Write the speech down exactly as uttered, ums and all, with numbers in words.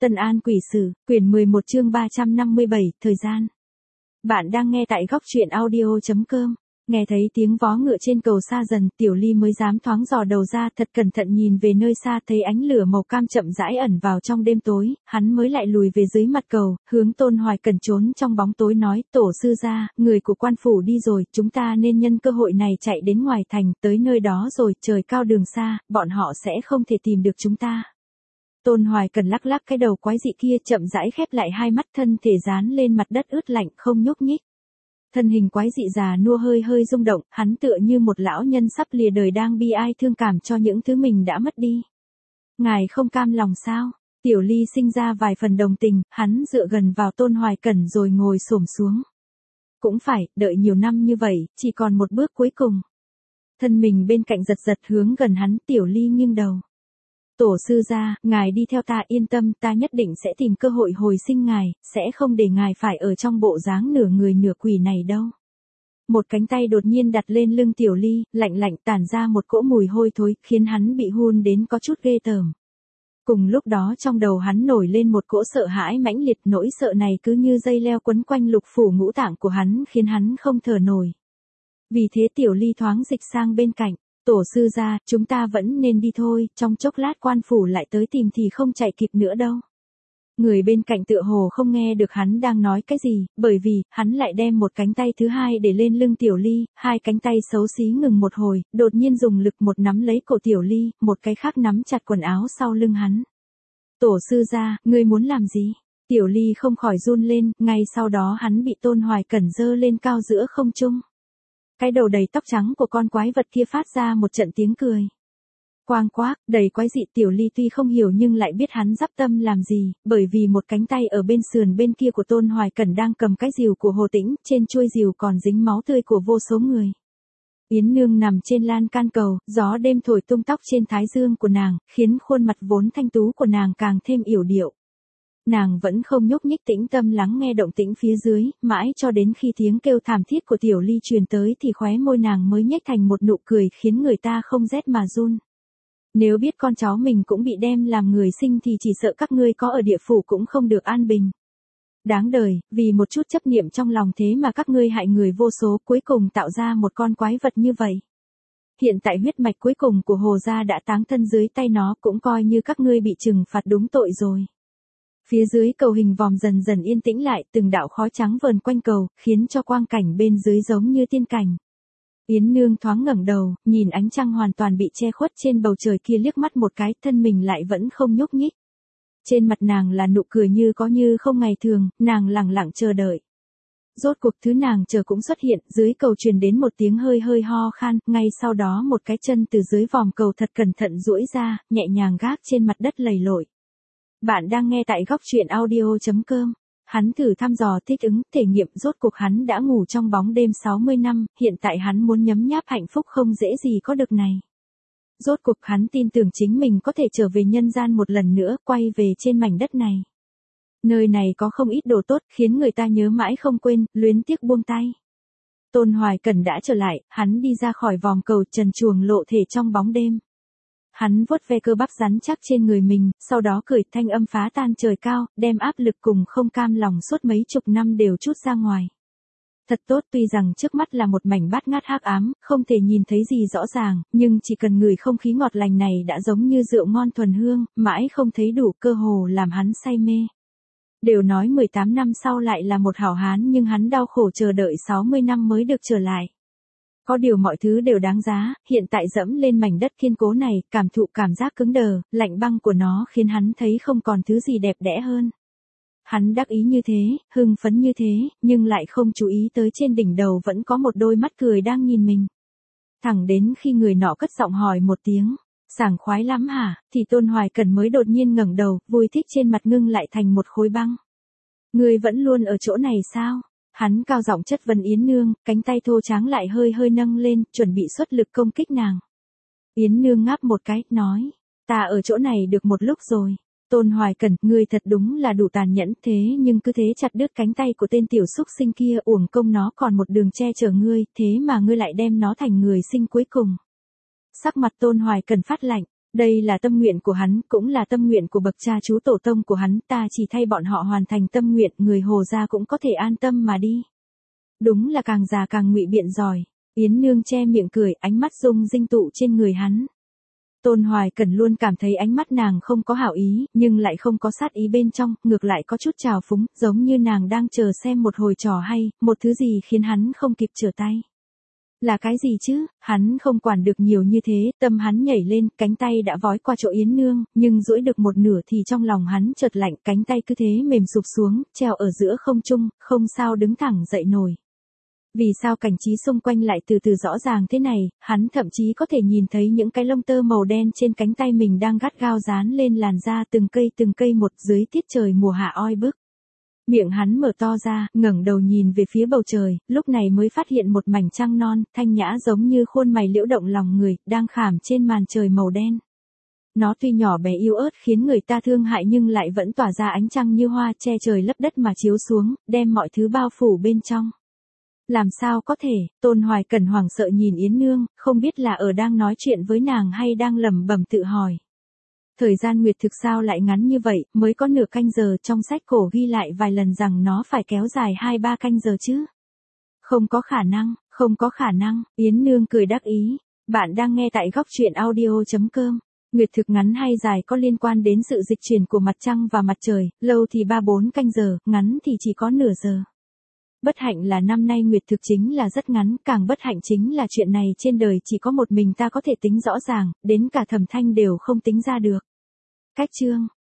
Tân An Quỷ Sử, quyển mười một chương ba trăm năm mươi bảy, thời gian. Bạn đang nghe tại góc truyện audio chấm com. Nghe thấy tiếng vó ngựa trên cầu xa dần, Tiểu Ly mới dám thoáng dò đầu ra, thật cẩn thận nhìn về nơi xa, thấy ánh lửa màu cam chậm rãi ẩn vào trong đêm tối, hắn mới lại lùi về dưới mặt cầu, hướng Tôn Hoài Cẩn trốn trong bóng tối nói, tổ sư gia, người của quan phủ đi rồi, chúng ta nên nhân cơ hội này chạy đến ngoài thành, tới nơi đó rồi, trời cao đường xa, bọn họ sẽ không thể tìm được chúng ta. Tôn Hoài Cẩn lắc lắc cái đầu quái dị kia, chậm rãi khép lại hai mắt, thân thể dán lên mặt đất ướt lạnh, không nhúc nhích. Thân hình quái dị già nua hơi hơi rung động, hắn tựa như một lão nhân sắp lìa đời đang bi ai thương cảm cho những thứ mình đã mất đi. Ngài không cam lòng sao? Tiểu Ly sinh ra vài phần đồng tình, hắn dựa gần vào Tôn Hoài Cẩn rồi ngồi xổm xuống. Cũng phải, đợi nhiều năm như vậy, chỉ còn một bước cuối cùng. Thân mình bên cạnh giật giật hướng gần hắn, Tiểu Ly nghiêng đầu. Tổ sư gia, ngài đi theo ta, yên tâm, ta nhất định sẽ tìm cơ hội hồi sinh ngài, sẽ không để ngài phải ở trong bộ dáng nửa người nửa quỷ này đâu. Một cánh tay đột nhiên đặt lên lưng Tiểu Ly, lạnh lạnh tản ra một cỗ mùi hôi thối, khiến hắn bị hun đến có chút ghê tởm. Cùng lúc đó trong đầu hắn nổi lên một cỗ sợ hãi mãnh liệt, nỗi sợ này cứ như dây leo quấn quanh lục phủ ngũ tạng của hắn, khiến hắn không thở nổi. Vì thế Tiểu Ly thoáng dịch sang bên cạnh. Tổ sư gia, chúng ta vẫn nên đi thôi, trong chốc lát quan phủ lại tới tìm thì không chạy kịp nữa đâu. Người bên cạnh tựa hồ không nghe được hắn đang nói cái gì, bởi vì, hắn lại đem một cánh tay thứ hai để lên lưng Tiểu Ly, hai cánh tay xấu xí ngừng một hồi, đột nhiên dùng lực một nắm lấy cổ Tiểu Ly, một cái khác nắm chặt quần áo sau lưng hắn. Tổ sư gia, ngươi muốn làm gì? Tiểu Ly không khỏi run lên, ngay sau đó hắn bị Tôn Hoài Cẩn giơ lên cao giữa không trung. Cái đầu đầy tóc trắng của con quái vật kia phát ra một trận tiếng cười. Quang quác, đầy quái dị. Tiểu Ly tuy không hiểu nhưng lại biết hắn dắp tâm làm gì, bởi vì một cánh tay ở bên sườn bên kia của Tôn Hoài Cẩn đang cầm cái rìu của Hồ Tĩnh, trên chuôi rìu còn dính máu tươi của vô số người. Yến Nương nằm trên lan can cầu, gió đêm thổi tung tóc trên thái dương của nàng, khiến khuôn mặt vốn thanh tú của nàng càng thêm yểu điệu. Nàng vẫn không nhúc nhích, tĩnh tâm lắng nghe động tĩnh phía dưới, mãi cho đến khi tiếng kêu thảm thiết của Tiểu Ly truyền tới thì khóe môi nàng mới nhếch thành một nụ cười khiến người ta không rét mà run. Nếu biết con cháu mình cũng bị đem làm người sinh thì chỉ sợ các ngươi có ở địa phủ cũng không được an bình. Đáng đời, vì một chút chấp niệm trong lòng thế mà các ngươi hại người vô số, cuối cùng tạo ra một con quái vật như vậy. Hiện tại huyết mạch cuối cùng của Hồ gia đã táng thân dưới tay nó, cũng coi như các ngươi bị trừng phạt đúng tội rồi. Phía dưới cầu hình vòm dần dần yên tĩnh lại, từng đạo khói trắng vờn quanh cầu, khiến cho quang cảnh bên dưới giống như tiên cảnh. Yến Nương thoáng ngẩng đầu, nhìn ánh trăng hoàn toàn bị che khuất trên bầu trời kia liếc mắt một cái, thân mình lại vẫn không nhúc nhích. Trên mặt nàng là nụ cười như có như không ngày thường, nàng lặng lặng chờ đợi. Rốt cuộc thứ nàng chờ cũng xuất hiện, dưới cầu truyền đến một tiếng hơi hơi ho khan, ngay sau đó một cái chân từ dưới vòm cầu thật cẩn thận duỗi ra, nhẹ nhàng gác trên mặt đất lầy lội. Bạn đang nghe tại góc truyện audio chấm com. Hắn thử thăm dò thích ứng, thể nghiệm, rốt cuộc hắn đã ngủ trong bóng đêm sáu mươi năm, hiện tại hắn muốn nhấm nháp hạnh phúc không dễ gì có được này. Rốt cuộc hắn tin tưởng chính mình có thể trở về nhân gian một lần nữa, quay về trên mảnh đất này. Nơi này có không ít đồ tốt, khiến người ta nhớ mãi không quên, luyến tiếc buông tay. Tôn Hoài Cẩn đã trở lại, hắn đi ra khỏi vòm cầu, trần truồng lộ thể trong bóng đêm. Hắn vuốt ve cơ bắp rắn chắc trên người mình, sau đó cười, thanh âm phá tan trời cao, đem áp lực cùng không cam lòng suốt mấy chục năm đều trút ra ngoài. Thật tốt, tuy rằng trước mắt là một mảnh bát ngát hắc ám, không thể nhìn thấy gì rõ ràng, nhưng chỉ cần ngửi không khí ngọt lành này đã giống như rượu ngon thuần hương, mãi không thấy đủ, cơ hồ làm hắn say mê. Đều nói mười tám năm sau lại là một hảo hán, nhưng hắn đau khổ chờ đợi sáu mươi năm mới được trở lại. Có điều mọi thứ đều đáng giá, hiện tại dẫm lên mảnh đất kiên cố này, cảm thụ cảm giác cứng đờ, lạnh băng của nó khiến hắn thấy không còn thứ gì đẹp đẽ hơn. Hắn đắc ý như thế, hưng phấn như thế, nhưng lại không chú ý tới trên đỉnh đầu vẫn có một đôi mắt cười đang nhìn mình. Thẳng đến khi người nọ cất giọng hỏi một tiếng, sảng khoái lắm hả, thì Tôn Hoài Cẩn mới đột nhiên ngẩng đầu, vui thích trên mặt ngưng lại thành một khối băng. Ngươi vẫn luôn ở chỗ này sao? Hắn cao giọng chất vấn Yến Nương, cánh tay thô tráng lại hơi hơi nâng lên, chuẩn bị xuất lực công kích nàng. Yến Nương ngáp một cái, nói, ta ở chỗ này được một lúc rồi. Tôn Hoài Cẩn, ngươi thật đúng là đủ tàn nhẫn, thế nhưng cứ thế chặt đứt cánh tay của tên tiểu xúc sinh kia, uổng công nó còn một đường che chở ngươi, thế mà ngươi lại đem nó thành người sinh cuối cùng. Sắc mặt Tôn Hoài Cẩn phát lạnh, Đây là tâm nguyện của hắn, cũng là tâm nguyện của bậc cha chú tổ tông của hắn, ta chỉ thay bọn họ hoàn thành tâm nguyện, người Hồ gia cũng có thể an tâm mà đi. Đúng là càng già càng ngụy biện giỏi. Yến Nương che miệng cười, ánh mắt dung dinh tụ trên người hắn. Tôn Hoài Cẩn luôn cảm thấy ánh mắt nàng không có hảo ý, nhưng lại không có sát ý bên trong, ngược lại có chút trào phúng, giống như nàng đang chờ xem một hồi trò hay, một thứ gì khiến hắn không kịp trở tay. Là cái gì chứ, hắn không quản được nhiều như thế, tâm hắn nhảy lên, cánh tay đã vói qua chỗ Yến Nương, nhưng duỗi được một nửa thì trong lòng hắn chợt lạnh, cánh tay cứ thế mềm sụp xuống, treo ở giữa không trung, không sao đứng thẳng dậy nổi. Vì sao cảnh trí xung quanh lại từ từ rõ ràng thế này, hắn thậm chí có thể nhìn thấy những cái lông tơ màu đen trên cánh tay mình đang gắt gao dán lên làn da từng cây từng cây một dưới tiết trời mùa hạ oi bức. Miệng hắn mở to ra, ngẩng đầu nhìn về phía bầu trời, lúc này mới phát hiện một mảnh trăng non, thanh nhã giống như khuôn mày liễu động lòng người, đang khảm trên màn trời màu đen. Nó tuy nhỏ bé yếu ớt khiến người ta thương hại nhưng lại vẫn tỏa ra ánh trăng như hoa che trời lấp đất mà chiếu xuống, đem mọi thứ bao phủ bên trong. Làm sao có thể, Tôn Hoài Cẩn hoảng sợ nhìn Yến Nương, không biết là ở đang nói chuyện với nàng hay đang lẩm bẩm tự hỏi. Thời gian nguyệt thực sao lại ngắn như vậy, mới có nửa canh giờ, trong sách cổ ghi lại vài lần rằng nó phải kéo dài hai ba canh giờ chứ. Không có khả năng, không có khả năng, Yến Nương cười đắc ý. Bạn đang nghe tại góc truyện audio chấm com. Nguyệt thực ngắn hay dài có liên quan đến sự dịch chuyển của mặt trăng và mặt trời, lâu thì ba bốn canh giờ, ngắn thì chỉ có nửa giờ. Bất hạnh là năm nay nguyệt thực chính là rất ngắn, càng bất hạnh chính là chuyện này trên đời chỉ có một mình ta có thể tính rõ ràng, đến cả Thẩm Thanh đều không tính ra được. Cách chương